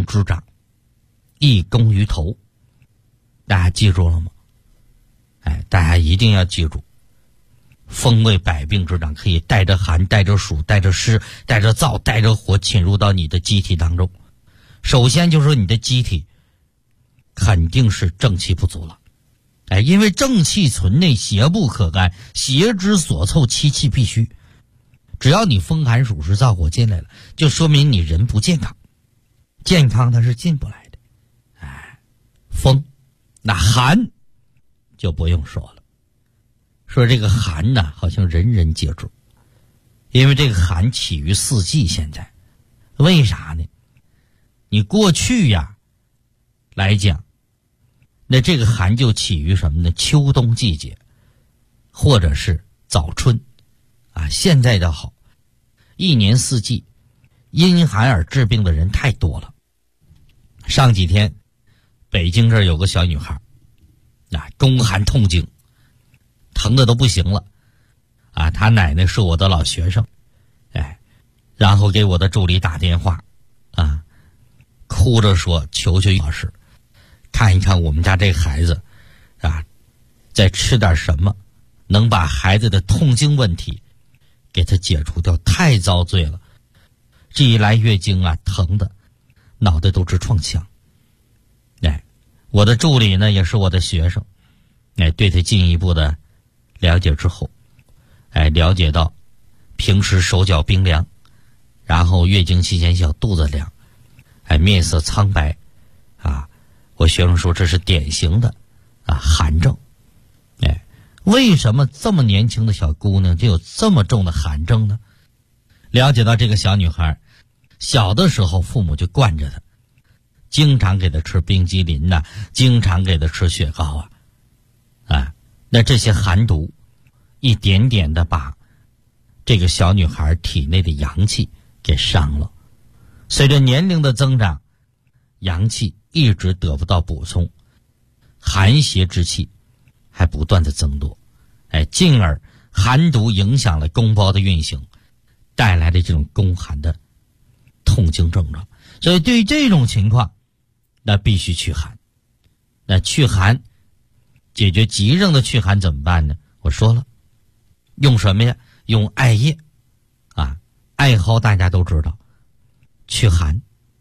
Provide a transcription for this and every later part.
之长，易攻于头。大家记住了吗？大家一定要记住，风为百病之长，可以带着寒、带着暑、带着湿、带着燥、带着火侵入到你的机体当中。首先就是你的机体肯定是正气不足了。因为正气存内，邪不可干，邪之所凑，其气必虚。只要你风寒暑湿燥火进来了，就说明你人不健康，健康它是进不来的。风，那寒就不用说了。说这个寒呢，好像人人皆知，因为这个寒起于四季。现在为啥呢？你过去来讲，那这个寒就起于什么呢？秋冬季节，或者是早春现在的好，一年四季因寒而治病的人太多了。上几天北京这儿有个小女孩宫寒痛经，疼的都不行了她奶奶是我的老学生，然后给我的助理打电话哭着说求求老师看一看我们家这孩子再吃点什么能把孩子的痛经问题给他解除掉，太遭罪了。这一来月经疼的脑袋都直撞墙。我的助理呢也是我的学生，对他进一步的了解之后，了解到平时手脚冰凉，然后月经期间小肚子凉，面色苍白我学生说这是典型的寒症。为什么这么年轻的小姑娘就有这么重的寒症呢？了解到这个小女孩小的时候父母就惯着她，经常给她吃冰激凌经常给她吃雪糕那这些寒毒一点点的把这个小女孩体内的阳气给伤了。随着年龄的增长，阳气一直得不到补充，寒邪之气还不断的增多，进而寒毒影响了宫包的运行，带来的这种宫寒的痛经症状。所以对于这种情况，那必须祛寒。那祛寒，解决急症的祛寒怎么办呢？我说了，用什么呀？用艾叶艾蒿大家都知道，祛寒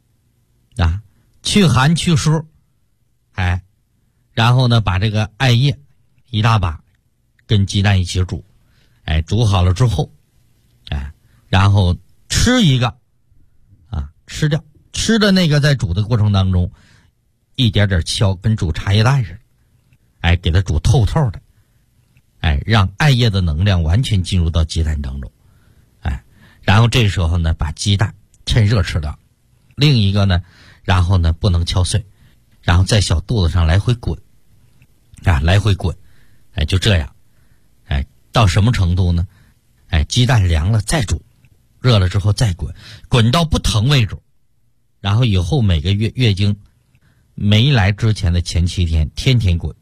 祛寒祛湿，然后呢把这个艾叶一大把跟鸡蛋一起煮，煮好了之后，然后吃一个吃掉，吃的那个在煮的过程当中一点点敲，跟煮茶叶蛋似的，给它煮透透的，让艾叶的能量完全进入到鸡蛋当中，然后这时候呢把鸡蛋趁热吃掉，另一个呢然后呢不能敲碎，然后在小肚子上来回滚来回滚，就这样，到什么程度呢？鸡蛋凉了再煮，热了之后再滚，滚到不疼为止。然后以后每个月经没来之前的前7天天天滚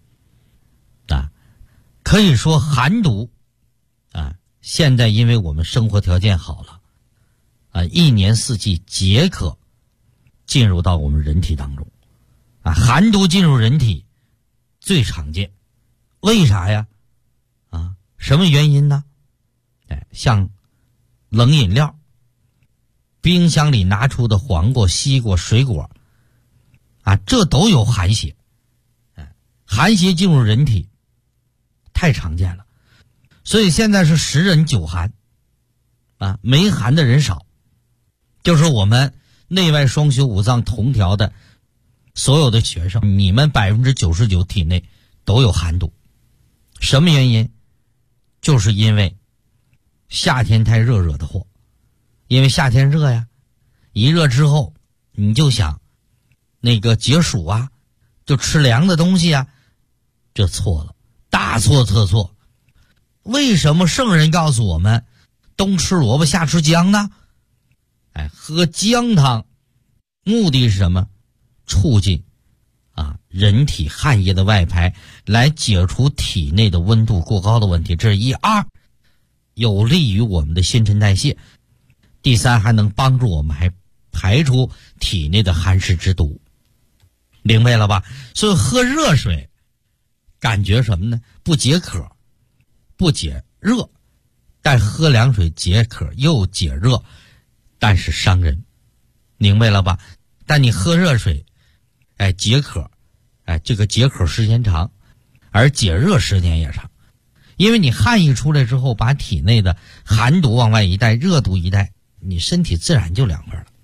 可以说寒毒现在因为我们生活条件好了一年四季皆可进入到我们人体当中寒毒进入人体最常见。为啥呀？什么原因呢？像冷饮料，冰箱里拿出的黄瓜、西瓜、水果这都有寒邪。寒邪进入人体太常见了，所以现在是10人9寒没寒的人少。就是我们内外双修五脏同调的所有的学生，你们99%体内都有寒毒。什么原因？就是因为夏天太热惹的祸。因为夏天热呀，一热之后你就想那个解暑就吃凉的东西这错了，大错特错。为什么圣人告诉我们冬吃萝卜夏吃姜呢？喝姜汤目的是什么？促进人体汗液的外排，来解除体内的温度过高的问题，这是1。2有利于我们的新陈代谢。第3还能帮助我们还排出体内的寒湿之毒，明白了吧？所以喝热水感觉什么呢？不解渴，不解热，但喝凉水解渴又解热，但是伤人，明白了吧？但你喝热水解渴，这个解渴时间长，而解热时间也长，因为你汗一出来之后，把体内的寒毒往外一带，热毒一带，你身体自然就凉快了。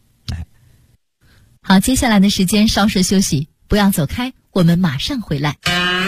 好，接下来的时间稍事休息，不要走开，我们马上回来。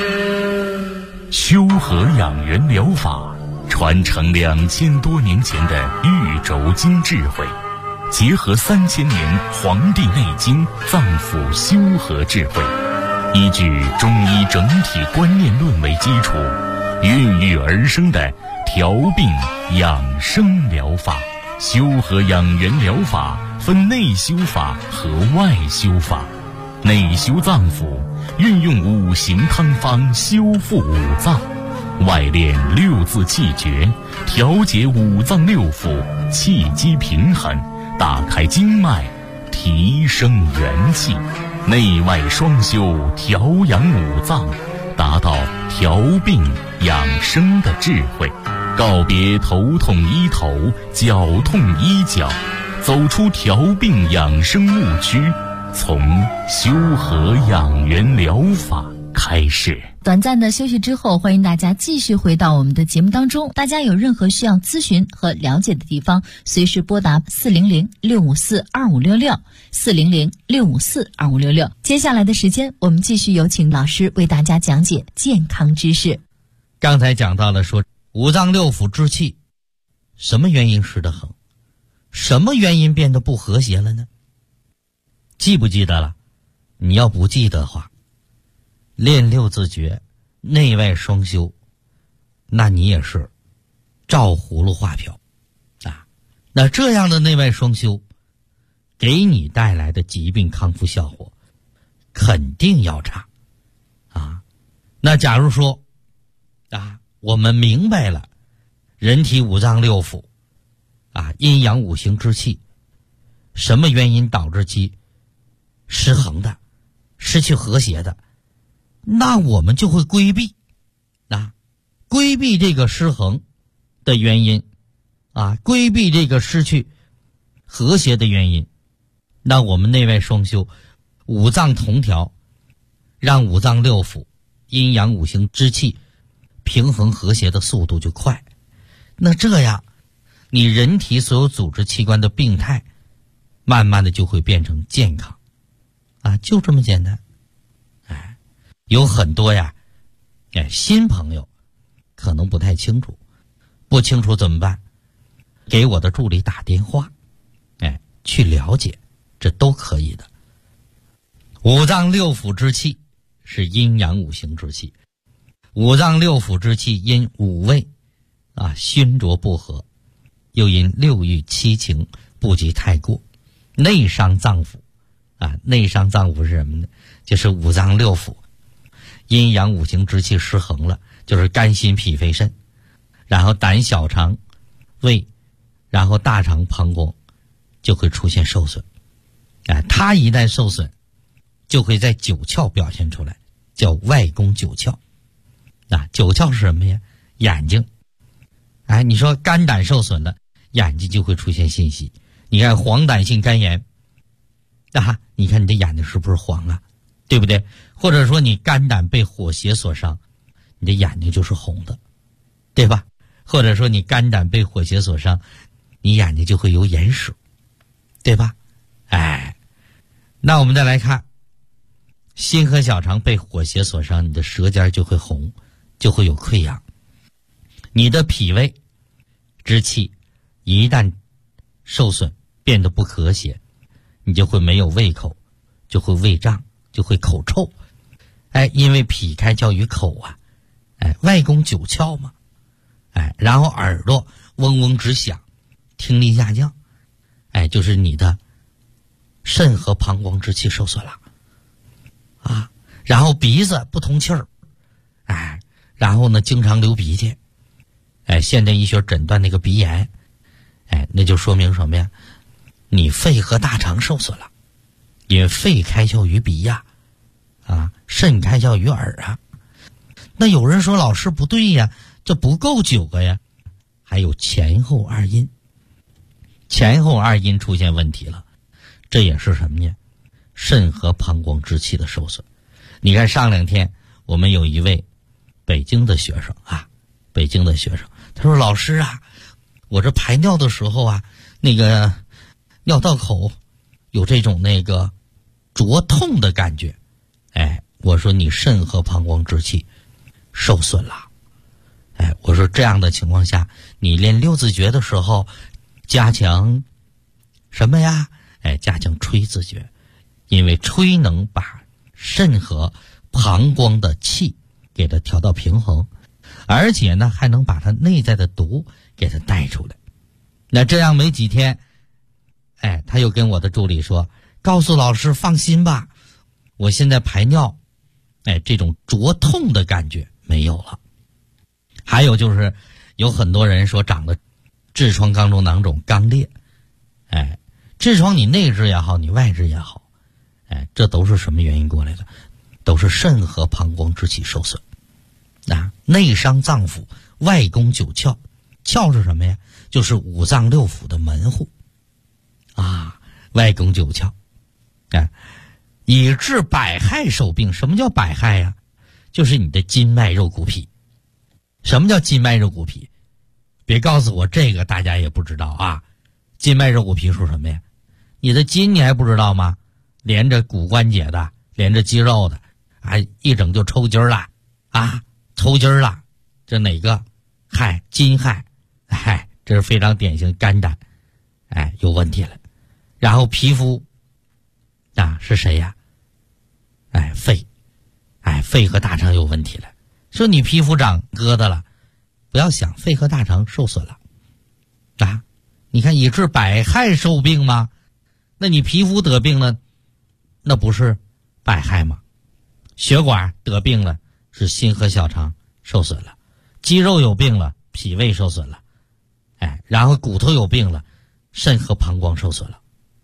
修和养元疗法传承2000多年前的玉轴经智慧，结合3000年《黄帝内经》脏腑修和智慧，依据中医整体观念论为基础，孕育而生的调病养生疗法。修和养元疗法分内修法和外修法。内修脏腑，运用5行汤方修复五脏；外练6字气诀，调节五脏六腑，气机平衡，打开经脉，提升元气。内外双修，调养五脏，达到调病养生的智慧。告别头痛医头，脚痛医脚，走出调病养生误区，从修和养元疗法开始。 短暂的休息之后，欢迎大家继续回到我们的节目当中。大家有任何需要咨询和了解的地方，随时拨打400-654-2566 400-654-2566。接下来的时间，我们继续有请老师为大家讲解健康知识。 刚才讲到了说五脏六腑之气，什么原因失得衡？什么原因变得不和谐了呢？记不记得了？你要不记得的话，练6字诀，内外双修，那你也是照葫芦画瓢啊。那这样的内外双修，给你带来的疾病康复效果肯定要差啊。那假如说我们明白了人体五脏六腑阴阳五行之气什么原因导致其失衡的，失去和谐的，那我们就会规避这个失衡的原因规避这个失去和谐的原因。那我们内外双修，五脏同调，让五脏六腑阴阳五行之气平衡和谐的速度就快。那这样你人体所有组织器官的病态慢慢的就会变成健康就这么简单。有很多新朋友可能不太清楚，不清楚怎么办？给我的助理打电话去了解，这都可以的。五脏六腑之气是阴阳五行之气，五脏六腑之气因五味熏灼不和，又因6欲7情不及太过，内伤脏腑内伤脏腑是什么呢？就是五脏六腑阴阳五行之气失衡了，就是肝心脾肺肾，然后胆小肠胃，然后大肠膀胱就会出现受损它一旦受损就会在九窍表现出来，叫外攻九窍九窍是什么呀？眼睛你说肝胆受损了，眼睛就会出现信息。你看黄疸性肝炎你看你的眼睛是不是黄对不对？或者说你肝胆被火邪所伤，你的眼睛就是红的，对吧？或者说你肝胆被火邪所伤，你眼睛就会有眼屎，对吧？那我们再来看心和小肠被火邪所伤，你的舌尖就会红，就会有溃疡。你的脾胃之气一旦受损变得不和谐，你就会没有胃口，就会胃胀，就会口臭因为脾开窍于口外攻九窍嘛然后耳朵嗡嗡直响，听力下降就是你的肾和膀胱之气受损了然后鼻子不通气儿然后呢经常流鼻涕现代医学诊断那个鼻炎那就说明什么呀？ 你肺和大肠受损了，因为肺开窍于鼻呀，肾开窍于耳啊。那有人说老师不对呀，这不够9个呀，还有前后二阴，前后二阴出现问题了，这也是什么呢？肾和膀胱之气的受损。你看上2天我们有一位北京的学生他说老师啊，我这排尿的时候啊，那个尿道口有这种那个灼痛的感觉。我说你肾和膀胱之气受损了。我说这样的情况下，你练六字诀的时候加强什么呀？加强吹字诀，因为吹能把肾和膀胱的气给它调到平衡，而且呢还能把它内在的毒给它带出来。那这样没几天，他又跟我的助理说，告诉老师放心吧，我现在排尿这种灼痛的感觉没有了。还有就是有很多人说长了痔疮肛中囊肿肛裂，痔疮你内痔也好，你外痔也好，这都是什么原因过来的？都是肾和膀胱之气受损。内伤脏腑，外攻9窍，窍是什么呀？就是五脏六腑的门户外攻9窍，以致百害受病。什么叫百害呀？就是你的筋脉肉骨皮。什么叫筋脉肉骨皮？别告诉我这个大家也不知道啊。筋脉肉骨皮是什么呀？你的筋你还不知道吗？连着骨关节的，连着肌肉的，一整就抽筋了抽筋了，这哪个害？筋害，这是非常典型肝胆有问题了。然后皮肤是谁呀？肺，肺和大肠有问题了。说你皮肤长疙瘩了，不要想，肺和大肠受损了你看以致百害受病吗？那你皮肤得病了，那不是百害吗？血管得病了，是心和小肠受损了；肌肉有病了，脾胃受损了；然后骨头有病了，肾和膀胱受损了。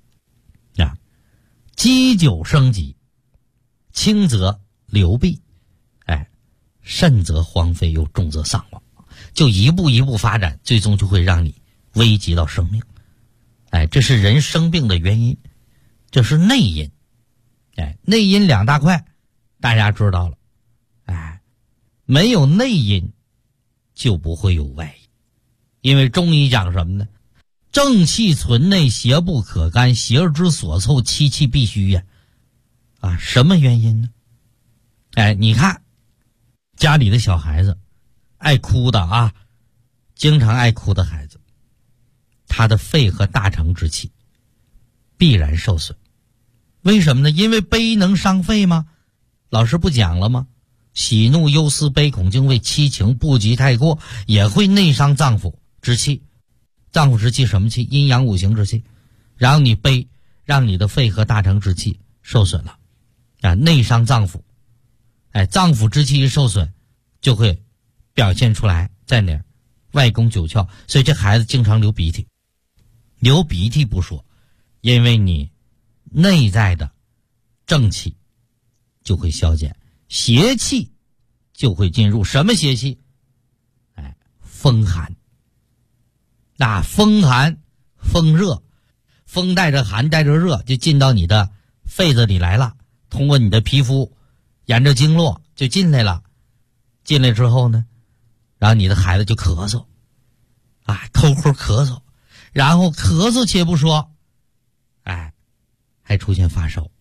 积久生疾，轻则流弊，甚则荒废，又重则丧亡，就一步一步发展，最终就会让你危及到生命。这是人生病的原因，这是内因。内因2大块，大家知道了。没有内因就不会有外因，因为中医讲什么呢？正气存内，邪不可干，邪而之所凑，其气必虚呀。什么原因呢？你看家里的小孩子爱哭的经常爱哭的孩子，他的肺和大肠之气必然受损。为什么呢？因为悲能伤肺吗？老师不讲了吗？喜怒忧思悲恐惊畏七情不及太过，也会内伤脏腑之气。脏腑之气什么气？阴阳五行之气。然后你悲，让你的肺和大肠之气受损了内伤脏腑。脏腑之气一受损，就会表现出来在哪儿？外攻9窍。所以这孩子经常流鼻涕。流鼻涕不说，因为你内在的正气就会消减，邪气就会进入。什么邪气？风寒。风寒风热，风带着寒带着热就进到你的肺子里来了，通过你的皮肤沿着经络就进来了。进来之后呢，然后你的孩子就咳嗽抠抠咳嗽，然后咳嗽且不说还出现发烧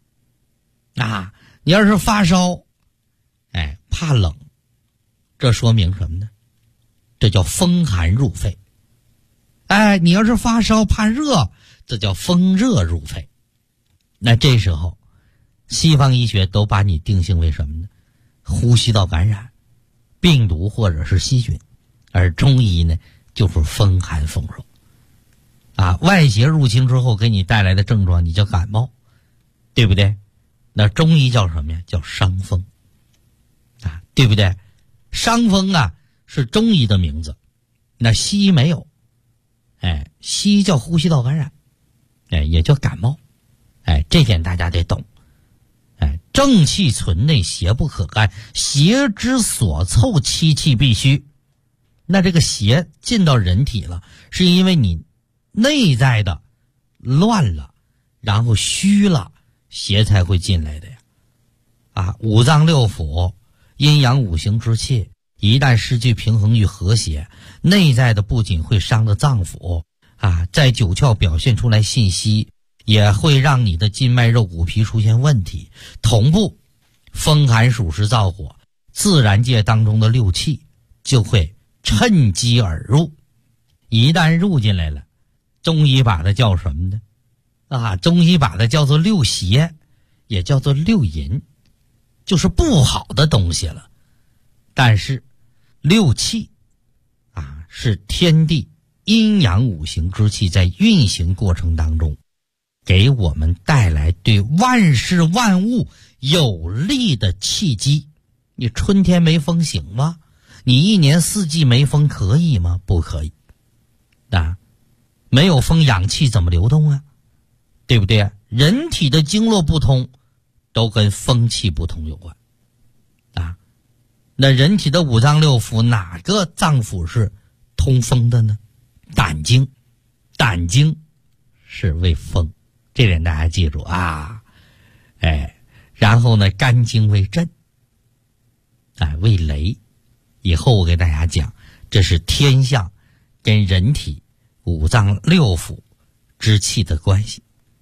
你要是发烧怕冷，这说明什么呢？这叫风寒入肺。你要是发烧怕热，这叫风热入肺。那这时候西方医学都把你定性为什么呢？呼吸道感染，病毒或者是细菌。而中医呢，就是风寒风热外邪入侵之后给你带来的症状，你叫感冒，对不对？那中医叫什么呀？叫伤风对不对？伤风是中医的名字，那西医没有。西医叫呼吸道感染也叫感冒。这点大家得懂。正气存内，邪不可干，邪之所凑，七气必虚。那这个邪进到人体了，是因为你内在的乱了，然后虚了，邪才会进来的呀。五脏六腑、阴阳五行之气一旦失去平衡与和谐，内在的不仅会伤了脏腑在九窍表现出来信息，也会让你的筋脉肉骨皮出现问题。同步风寒暑湿燥火，自然界当中的六气就会趁机而入。一旦入进来了，中医把它叫什么呢？中医把它叫做六邪，也叫做六淫，就是不好的东西了。但是六气是天地阴阳五行之气在运行过程当中给我们带来对万事万物有利的契机。你春天没风行吗？你一年四季没风可以吗？不可以。没有风氧气怎么流动啊？对不对？人体的经络不通都跟风气不通有关。那人体的五脏六腑哪个脏腑是通风的呢？胆经。胆经是为风，这点大家记住然后呢，肝经为震，为雷。以后我给大家讲，这是天象跟人体五脏六腑之气的关系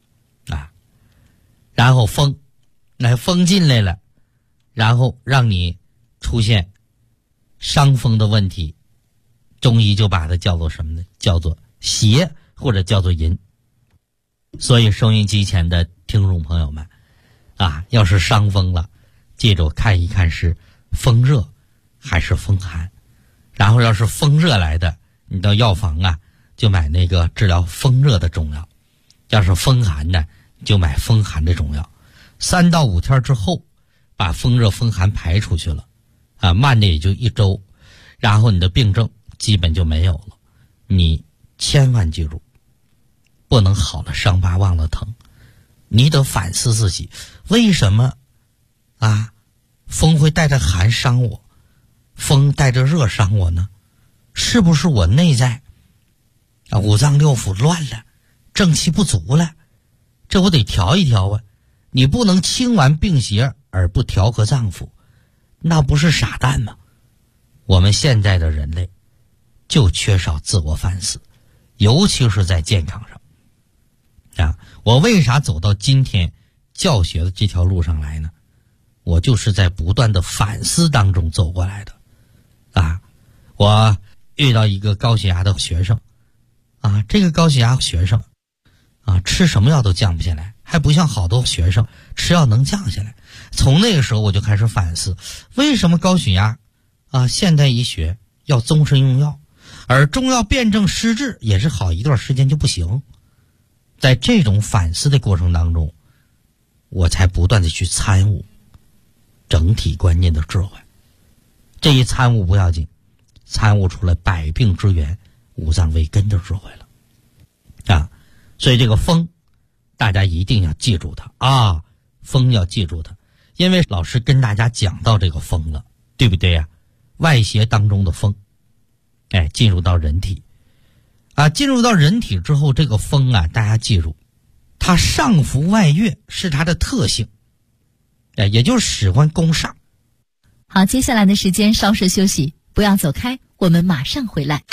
然后风进来了，然后让你出现伤风的问题，中医就把它叫做什么呢？叫做邪，或者叫做淫。所以收音机前的听众朋友们要是伤风了，记住看一看是风热还是风寒。然后要是风热来的，你到药房就买那个治疗风热的中药。要是风寒的，就买风寒的中药。3到5天之后把风热风寒排出去了慢的也就1周，然后你的病症基本就没有了。你千万记住，不能好了伤疤忘了疼。你得反思自己，为什么风会带着寒伤我，风带着热伤我呢？是不是我内在五脏六腑乱了，正气不足了？这我得调一调你不能清完病邪而不调和脏腑，那不是傻蛋吗？我们现在的人类就缺少自我反思，尤其是在健康上我为啥走到今天教学的这条路上来呢？我就是在不断的反思当中走过来的我遇到一个高血压的学生这个高血压学生吃什么药都降不下来，还不像好多学生吃药能降下来。从那个时候我就开始反思，为什么高血压现代医学要终身用药，而中药辨证施治也是好一段时间就不行。在这种反思的过程当中，我才不断的去参悟整体观念的智慧。这一参悟不要紧，参悟出了百病之源、五脏为根的智慧了所以这个风大家一定要记住它风要记住它，因为老师跟大家讲到这个风了，对不对呀？外邪当中的风进入到人体进入到人体之后，这个风大家记住，它上浮外越是它的特性也就是喜欢攻上。 好，接下来的时间稍事休息，不要走开，我们马上回来。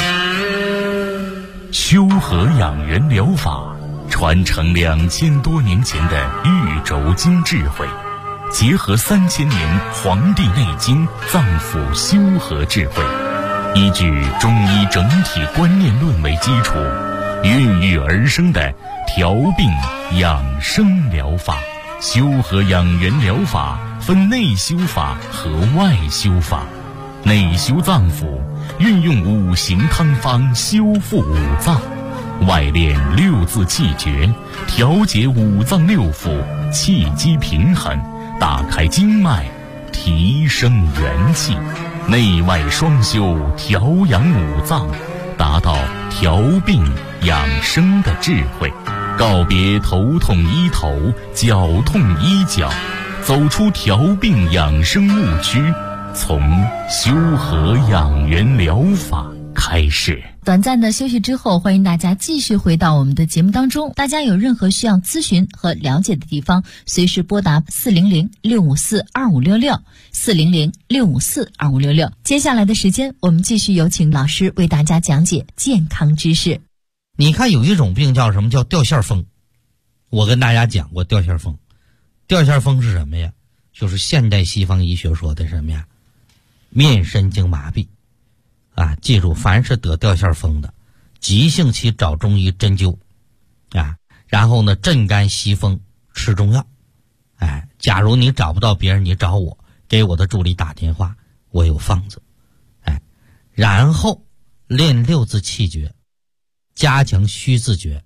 修和养元疗法传承2000多年前的玉轴经智慧，结合3000年《黄帝内经》脏腑修和智慧，依据中医整体观念论为基础，孕育而生的调病养生疗法。修和养元疗法分内修法和外修法。内修脏腑，运用五行汤方修复五脏；外练6字气诀，调节五脏六腑，气机平衡，打开经脉，提升元气。内外双修，调养五脏，达到调病养生的智慧。 告别头痛医头、脚痛医脚，走出调病养生误区，从修和养元疗法开始。 短暂的休息之后，欢迎大家继续回到我们的节目当中。大家有任何需要咨询和了解的地方，随时拨打400-654-2566 400-654-2566。接下来的时间，我们继续有请老师为大家讲解健康知识。 你看有一种病叫什么？叫掉线风。我跟大家讲过掉线风。掉线风是什么呀？就是现代西方医学说的什么呀？面神经麻痹。啊，记住，凡是得掉线风的，急性期找中医针灸，啊，然后呢镇肝息风，吃中药。哎，假如你找不到别人，你找我，给我的助理打电话，我有方子。哎，然后练6字气诀，加强虚字诀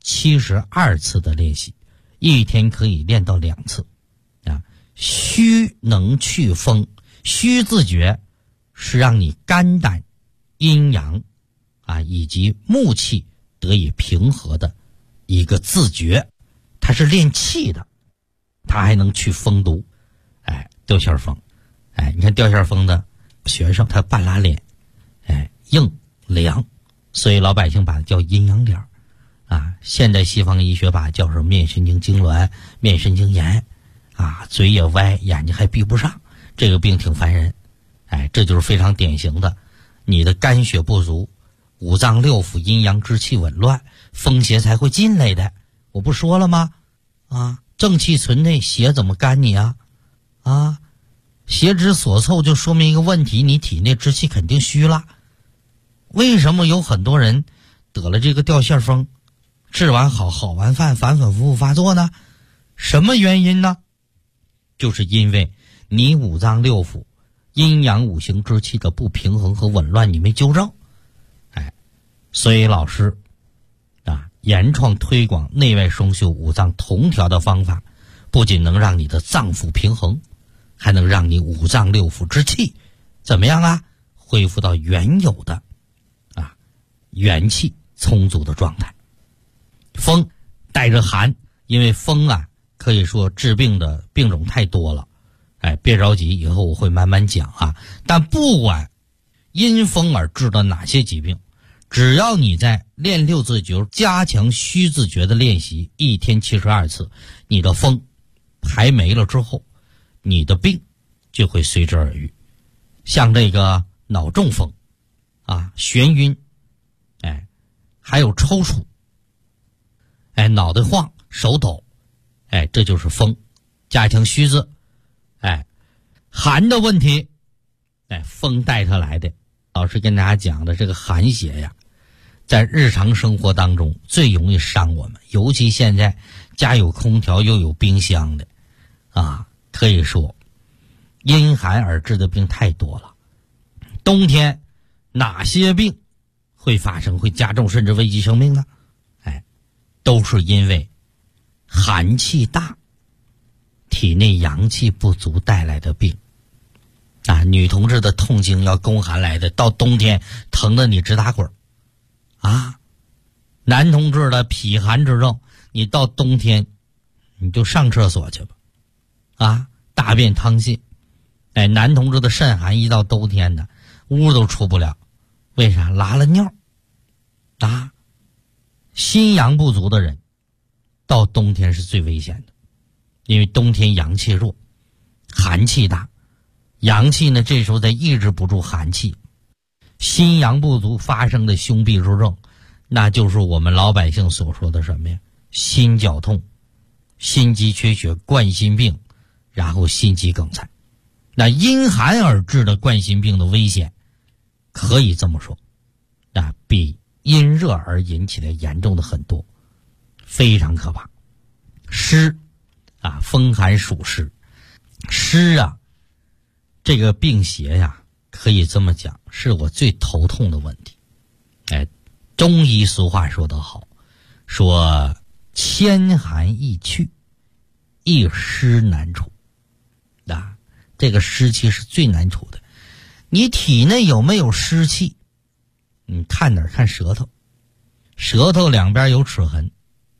，72次的练习，一天可以练到2次。啊，虚能去风，虚字诀是让你肝胆阴阳啊以及木气得以平和的一个自觉，它是练气的，它还能去风毒。哎，掉线风，哎，你看掉线风的学生他半拉脸，哎，硬凉，所以老百姓把它叫阴阳脸啊。现代西方医学把它叫什么面神经痉挛、面神经炎啊，嘴也歪，眼睛还闭不上，这个病挺烦人。哎，这就是非常典型的，你的肝血不足，五脏六腑阴阳之气紊乱，风邪才会进来的。我不说了吗？啊，正气存内，邪怎么干你啊？啊，邪之所凑就说明一个问题，你体内之气肯定虚了。为什么有很多人得了这个掉线风，治完好，好完饭，反反复复发作呢？什么原因呢？就是因为你五脏六腑阴阳五行之气的不平衡和紊乱你没纠正。哎，所以老师啊，原创推广内外双修五脏同调的方法，不仅能让你的脏腑平衡，还能让你五脏六腑之气怎么样啊？恢复到原有的啊元气充足的状态。风带着寒，因为风啊可以说治病的病种太多了。哎，别着急，以后我会慢慢讲啊。但不管因风而治的哪些疾病，只要你在练6字诀、加强虚字诀的练习，一天72次，你的风排没了之后，你的病就会随之而愈。像这个脑中风啊、眩晕，哎，还有抽搐，哎，脑袋晃、手抖，哎，这就是风。加强虚字。哎，寒的问题，哎，风带它来的。老师跟大家讲的这个寒邪呀，在日常生活当中最容易伤我们，尤其现在家有空调又有冰箱的啊，可以说因寒而致的病太多了。冬天哪些病会发生，会加重甚至危及生命呢？哎，都是因为寒气大，体内阳气不足带来的病啊。女同志的痛经要宫寒来的，到冬天疼得你直打滚啊。男同志的脾寒之症，你到冬天你就上厕所去吧啊，大便溏泻。哎，男同志的肾寒，一到冬天的屋都出不了，为啥？拉了尿啊。心阳不足的人到冬天是最危险的，因为冬天阳气弱，寒气大，阳气呢这时候再抑制不住寒气，心阳不足发生的胸痹之症，那就是我们老百姓所说的什么呀？心绞痛、心肌缺血、冠心病，然后心肌梗塞。那因寒而致的冠心病的危险，可以这么说，啊，比因热而引起的严重的很多，非常可怕。湿啊，风寒属湿，湿啊，这个病邪呀，可以这么讲，是我最头痛的问题。哎，中医俗话说得好，说千寒易去，一湿难除啊。这个湿气是最难除的。你体内有没有湿气？你看哪儿？看舌头，舌头两边有齿痕，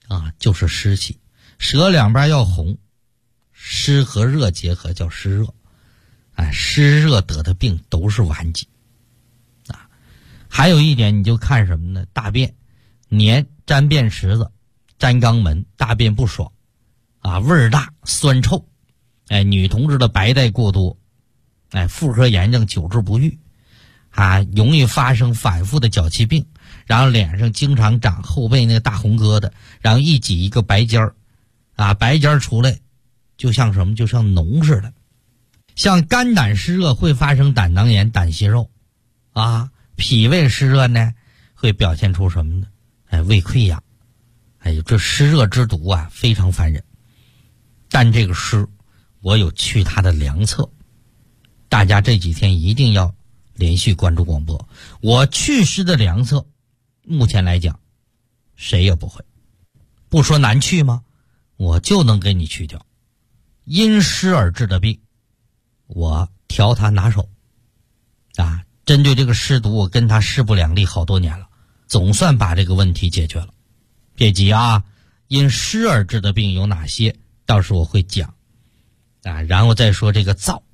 就是湿气。舌两边要红，湿和热结合叫湿热。湿热得的病都是顽疾。还有一点你就看什么呢？大便黏粘便池子，粘肛门，大便不爽味儿大酸臭。女同志的白带过多，妇科炎症久治不愈容易发生反复的脚气病，然后脸上经常长后背那个大红疙瘩，然后一挤一个白尖儿白尖儿出来就像什么？就像脓似的。像肝胆湿热会发生胆囊炎、胆息肉脾胃湿热呢会表现出什么呢？胃溃疡。这湿热之毒非常烦人。但这个湿我有去它的良策，大家这几天一定要连续关注广播。我祛湿的良策目前来讲谁也不会，不说难去吗？我就能给你去掉。因湿而治的病我调它拿手针对这个湿毒我跟他势不两立好多年了，总算把这个问题解决了。别急因湿而治的病有哪些到时候我会讲然后再说这个燥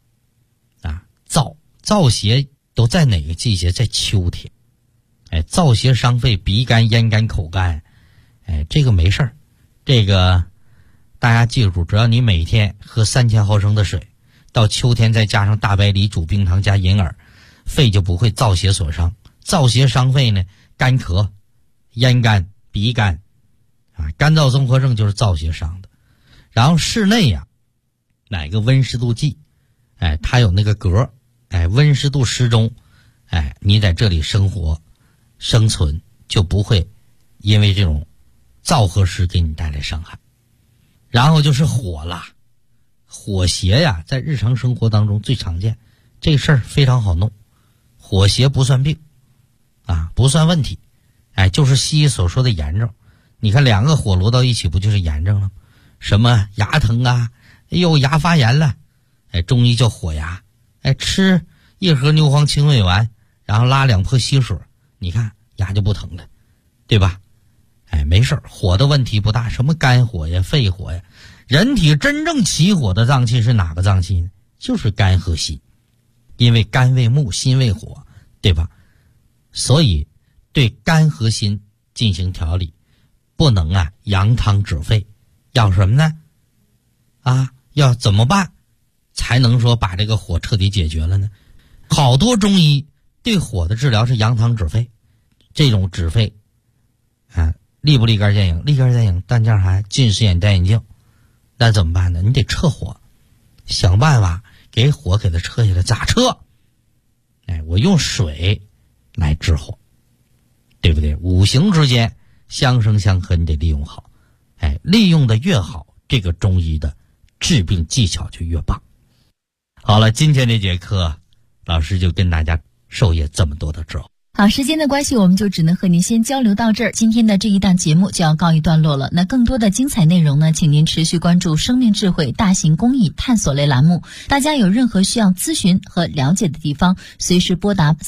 燥邪都在哪个季节？在秋天。燥邪伤肺，鼻干、咽干、口干这个没事儿，这个大家记住，只要你每天喝3000毫升的水，到秋天再加上大白梨煮冰糖加银耳，肺就不会燥邪所伤。燥邪伤肺呢，干咳、咽干、鼻干干燥综合症就是燥邪伤的。然后室内哪个温湿度计它有那个格温湿度适中你在这里生活生存就不会因为这种燥和湿给你带来伤害。然后就是火了，火邪在日常生活当中最常见，这事儿非常好弄。火邪不算病不算问题就是西医所说的炎症。你看两个火摞到一起不就是炎症了吗？什么牙疼牙发炎了中医叫火牙吃1盒牛黄清胃丸，然后拉2泼稀水，你看牙就不疼了，对吧？没事，火的问题不大。什么肝火呀、肺火呀，人体真正起火的脏器是哪个脏器呢？就是肝和心。因为肝为木，心为火，对吧？所以对肝和心进行调理，不能扬汤止沸。要什么呢？要怎么办才能说把这个火彻底解决了呢？好多中医对火的治疗是扬汤止沸。这种止沸立不立竿见影？立竿见影，但这样还近视眼戴眼镜，那怎么办呢？你得撤火，想办法给火给它撤下来。咋撤？我用水来治火，对不对？五行之间相生相克，你得利用好。利用的越好，这个中医的治病技巧就越棒。好了，今天这节课老师就跟大家授业这么多的知识。 好，时间的关系，我们就只能和您先交流到这儿。今天的这一档节目就要告一段落了。那更多的精彩内容呢，请您持续关注生命智慧大型公益探索类栏目。大家有任何需要咨询和了解的地方，随时拨打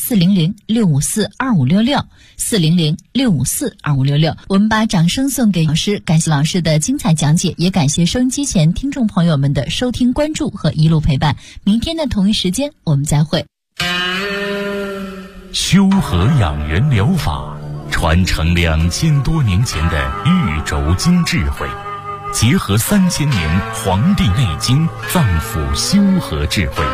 400-654-2566 400-654-2566。我们把掌声送给老师，感谢老师的精彩讲解，也感谢收音机前听众朋友们的收听关注和一路陪伴。明天的同一时间我们再会。 修和养元疗法传承2000多年前的玉轴经智慧，结合3000年《黄帝内经》脏腑修和智慧，